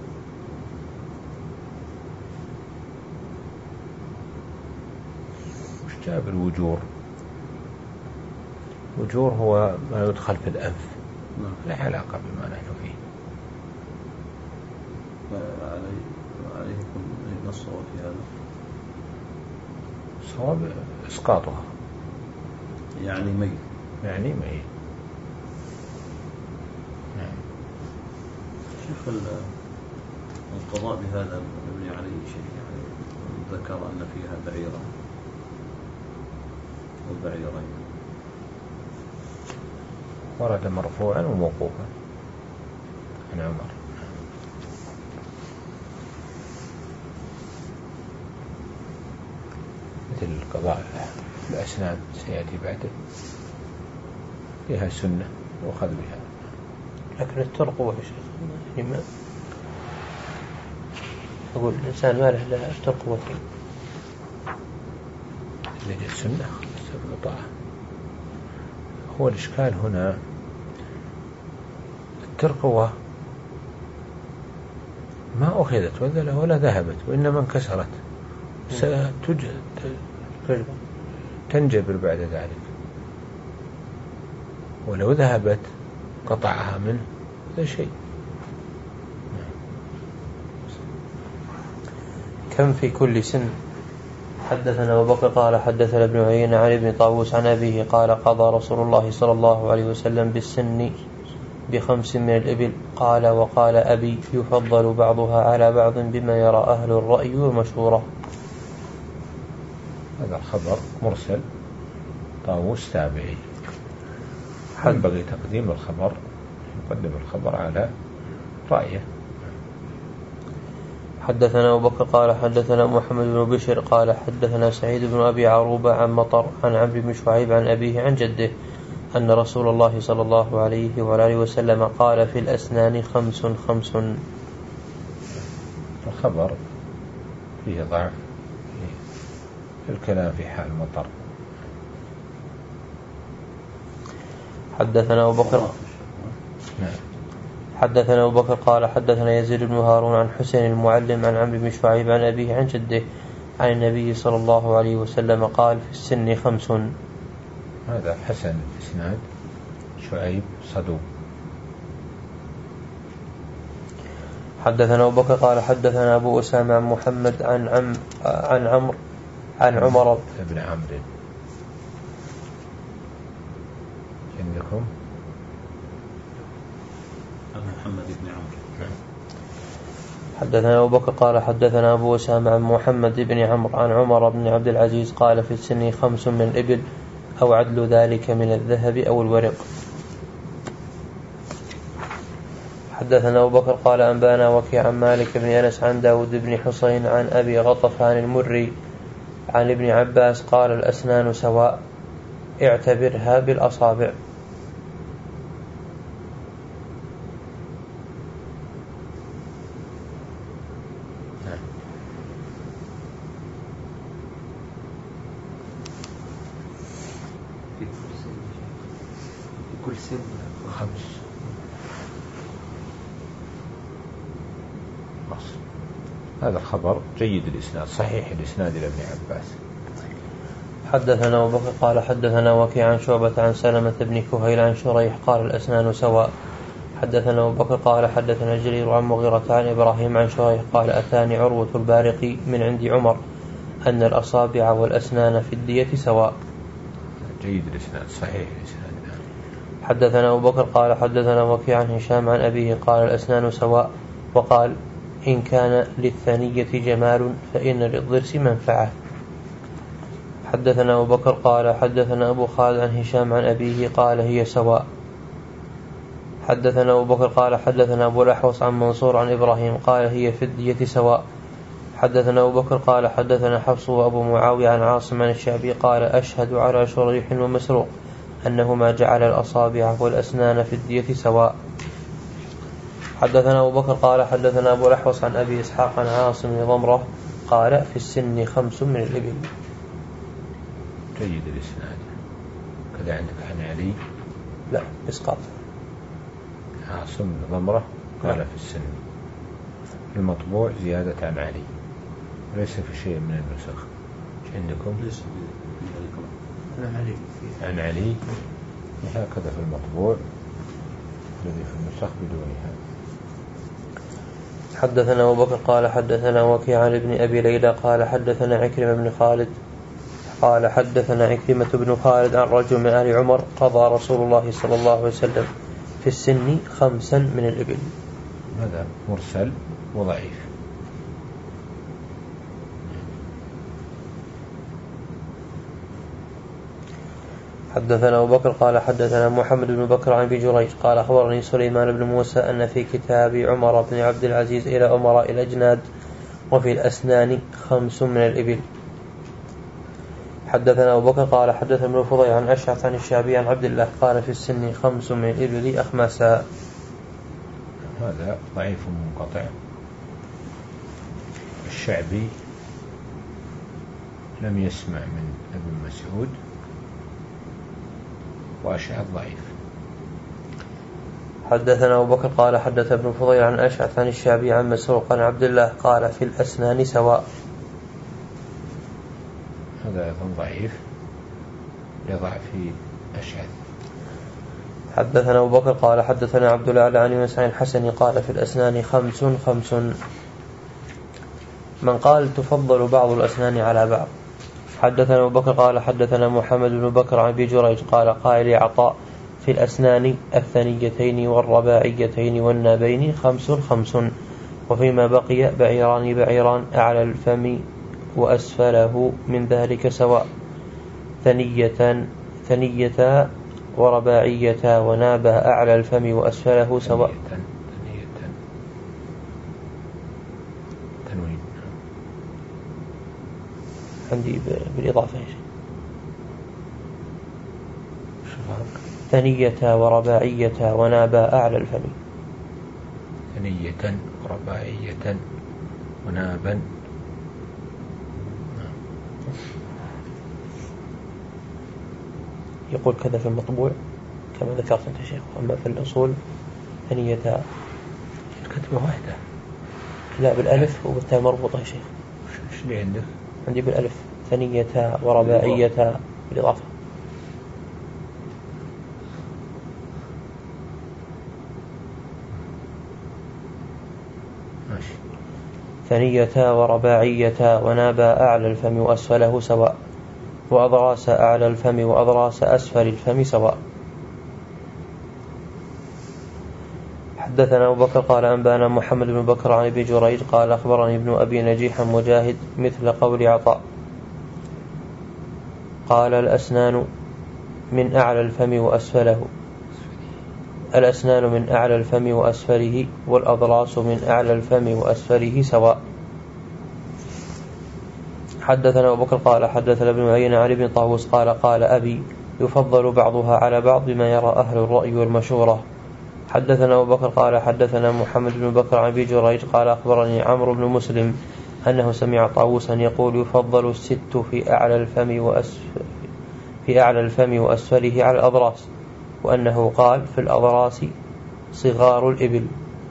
وش جاب الوجور؟ وجور هو ما يدخل في الأنف، لا علاقة بما نحن فيه. عليكم نص في هذا صواب إسقاطها يعني ميل. يعني ميل. نعم. شوف القضاء بهذا مبني عليه شيء، يعني ذكر أن فيها بعيرا وبعيرين. ورد مرفوعا وموقوفا عن عمر. مثل القضاء الأسنان سيأتي بعده فيها سنة وأخذ بها. لكن الترقوة يا شيخ يعني ما أقول الإنسان ما له إلا الترقوتين لأجل السنة طاعة. هو الإشكال هنا الترقوة ما أخذت ولا ذهبت وإنما انكسرت، ستنجبر بعد ذلك، ولو ذهبت قطعها منه لا شيء. كم في كل سن. حدثنا أبو بكر قال حدثنا ابن عيينة عن ابن طاووس عن أبيه قال قضى رسول الله صلى الله عليه وسلم بالسن بخمس من الإبل. قال وقال أبي يفضل بعضها على بعض بما يرى أهل الرأي والمشورة. هذا الخبر مرسل، طاووس تابعي، ينبغي تقديم الخبر، يقدم الخبر على رأيه. حدثنا أبو بكر قال حدثنا محمد بن بشر قال حدثنا سعيد بن أبي عروبة عن مطر عن عمرو بن شعيب عن أبيه عن جده أن رسول الله صلى الله عليه وآله وسلم قال في الأسنان خمس خمس. الخبر فيه ضعف في الكلام في حال مطر. حدثنا أبو بكر حدثنا أبو بكر قال حدثنا يزيد بن هارون عن حسين المعلم عن عمرو بن شعيب عن أبيه عن جده عن النبي صلى الله عليه وسلم قال في السن خمس. هذا حسن إسناد، شعيب صدوق. حدثنا أبو بكر قال حدثنا أبو أسامة عن محمد عن عم عن عمرو عن عمر بن عمرو. عندكم محمد بن عمرو. حدثنا أبو بكر قال حدثنا أبو أسامة عن محمد بن عمرو عن عمر بن عبد العزيز قال في السن خمس من الإبل أو عدل ذلك من الذهب أو الورق. حدثنا أبو بكر قال أنبانا وكيع عن مالك بن أنس عن داود بن حسين عن أبي غطفان المري عن ابن عباس قال الأسنان سواء اعتبرها بالأصابع. كل سن خمس. هذا الخبر جيد الإسناد، صحيح الإسناد إلى ابن عباس. حدثنا أبو بكر قال حدثنا وكيع عن شعبة عن سلمة بن كهيل عن شريح قال الأسنان سواء. حدثنا أبو بكر قال حدثنا جرير عن مغيرة عن إبراهيم عن شريح قال أتاني عروة البارقي من عند عمر أن الأصابع والأسنان في الدية سواء. جيد الإسناد، صحيح الإسناد. حدثنا أبو بكر قال حدثنا وكيع عن هشام عن أبيه قال الأسنان سواء وقال إن كان للثنية جمال فإن للضرس منفعة. حدثنا أبو بكر قال حدثنا أبو خالد عن هشام عن أبيه قال هي سواء. حدثنا أبو بكر قال حدثنا أبو الأحوص عن منصور عن إبراهيم قال هي في الدية سواء. حدثنا أبو بكر قال حدثنا حفص وأبو معاوية عن عاصم عن الشعبي قال أشهد على شريح ومسروق أنهما جعل الأصابع والأسنان في الدية سواء. حدثنا أبو بكر قال حدثنا أبو الأحوص عن أبي إسحاق عن عاصم بن ضمرة قال في السن خمس من الإبل. جيد الإسناد. كذا عندك عن علي؟ لا إسقاط. عاصم بن ضمرة قال في السن. المطبوع زيادة عن علي، ليس في شيء من النسخ. عندكم؟ ليس عن علي. عن علي هكذا في المطبوع، الذي في النسخ بدونها. حدثنا أبو بكر قال حدثنا وكيع عن ابن أبي ليلى قال حدثنا عكرمة بن خالد قال حدثنا عكرمة بن خالد عن رجل من آل عمر قضى رسول الله صلى الله عليه وسلم في السن خمسا من الإبل. هذا مرسل وضعيف. حدثنا أبو بكر قال حدثنا محمد بن بكر عن أبي جريج قال أخبرني سليمان بن موسى أن في كتاب عمر بن عبد العزيز إلى أمراء الأجناد وفي الأسنان خمس من الإبل. حدثنا أبو بكر قال حدثنا ابن فضيل عن أشعث عن الشعبي عن عبد الله قال في السن خمس من الإبل أخمسا. هذا ضعيف منقطع. الشعبي لم يسمع من ابن مسعود وأشعث ضعيف. حدثنا أبو بكر قال حدث ابن فضيل عن أشعث عن الشعبي عن مسروق عن عبد الله قال في الأسنان سواء. هذا أيضا ضعيف لضعف أشعث. حدثنا أبو بكر قال حدثنا عبد الله عن مسعود الحسن قال في الأسنان خمس خمس. من قال تفضل بعض الأسنان على بعض. حدثنا أبو بكر قال حدثنا محمد بن بكر عن أبي جريج قال قال لي عطاء في الأسنان الثنيتين والرباعيتين والنابين خمس خمس، وفيما بقي بعيران بعيران أعلى الفم وأسفله من ذلك سواء، ثنية ثنية ورباعية ونابه أعلى الفم وأسفله سواء. عندي بالإضافة ثنية ورباعية ونابا أعلى الفم. ثنية ورباعية ونابا. يقول كذا في المطبوع كما ذكرت أنت يا شيخ. أما في الأصول ثنية الكتبة واحدة. لا بالألف وبالتاء مربوطة يا شيخ. إيش اللي عندك؟ عندي بالألف ثنية ورباعية بالإضافة. ماشي. ثنية ورباعية ونابا أعلى الفم وأسفله سواء، وأضراس أعلى الفم وأضراس أسفل الفم سواء. حدثنا أبو بكر قال أنبانا محمد بن بكر عن أبي جريج قال أخبرني ابن أبي نجيح مجاهد مثل قول عطاء قال الأسنان من أعلى الفم وأسفله، الأسنان من أعلى الفم وأسفله والأضراس من أعلى الفم وأسفله سواء. حدثنا أبو بكر قال حدثنا ابن عيينة عن ابن طاووس قال قال أبي يفضل بعضها على بعض بما يرى أهل الرأي والمشورة. حدثنا أبو بكر قال حدثنا محمد بن بكر عن أبي جريج قال أخبرني عمرو بن مسلم أنه سمع طاووسا يقول يفضل الست في أعلى الفم وأسفل في أعلى الفم وأسفله على الأضراس، وأنه قال في الأضراس صغار الإبل.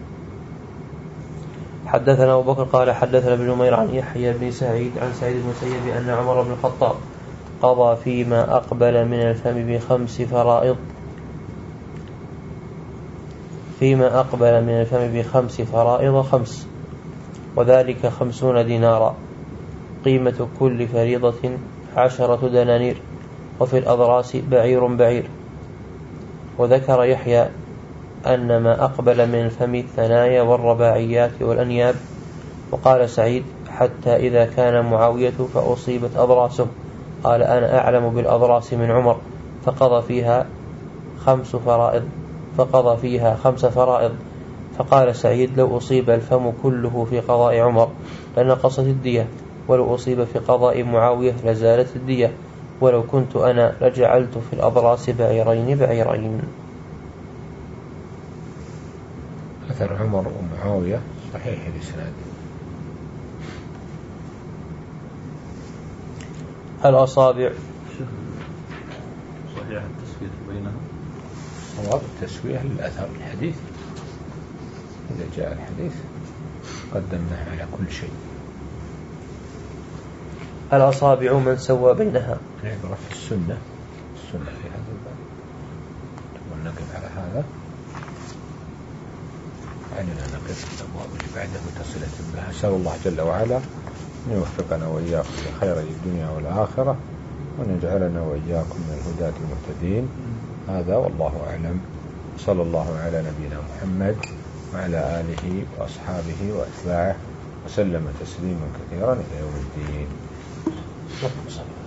حدثنا أبو بكر قال حدثنا ابن نمير عن يحيى بن سعيد عن سعيد بن المسيب أن عمر بن الخطاب قضى فيما أقبل من الفم بخمس فرائض فيما أقبل من الفم بخمس فرائض خمس، وذلك خمسون دينارا، قيمة كل فريضة عشرة دنانير، وفي الأضراس بعير بعير. وذكر يحيى أن ما أقبل من الفم الثنايا والرباعيات والأنياب. وقال سعيد حتى إذا كان معاوية فأصيبت أضراسه قال أنا أعلم بالأضراس من عمر فقضى فيها خمس فرائض فقضى فيها خمس فرائض. فقال سعيد لو أصيب الفم كله في قضاء عمر لنقصت الدية، ولو أصيب في قضاء معاوية لزالت الدية، ولو كنت أنا لجعلت في الأضراس بعيرين بعيرين. أثر عمر ومعاوية صحيح الإسناد. الأصابع صحيح التسوية بينها. صواب التسوية للأثر الحديث، إذا جاء الحديث قدمناه على كل شيء. الأصابع من سوى بينها. نعبر في السنة السنة في هذا الباب، ونقف على هذا علينا نقف في الأبواب اللي بعدها متصلة بها. أسأل الله جل وعلا أن يوفقنا وإياكم لخير الدنيا والآخرة، وأن يجعلنا وإياكم من الهداة المهتدين. هذا والله أعلم. صلى الله على نبينا محمد وعلى آله وأصحابه وأتباعه وسلم تسليما كثيرا إلى يوم الدين.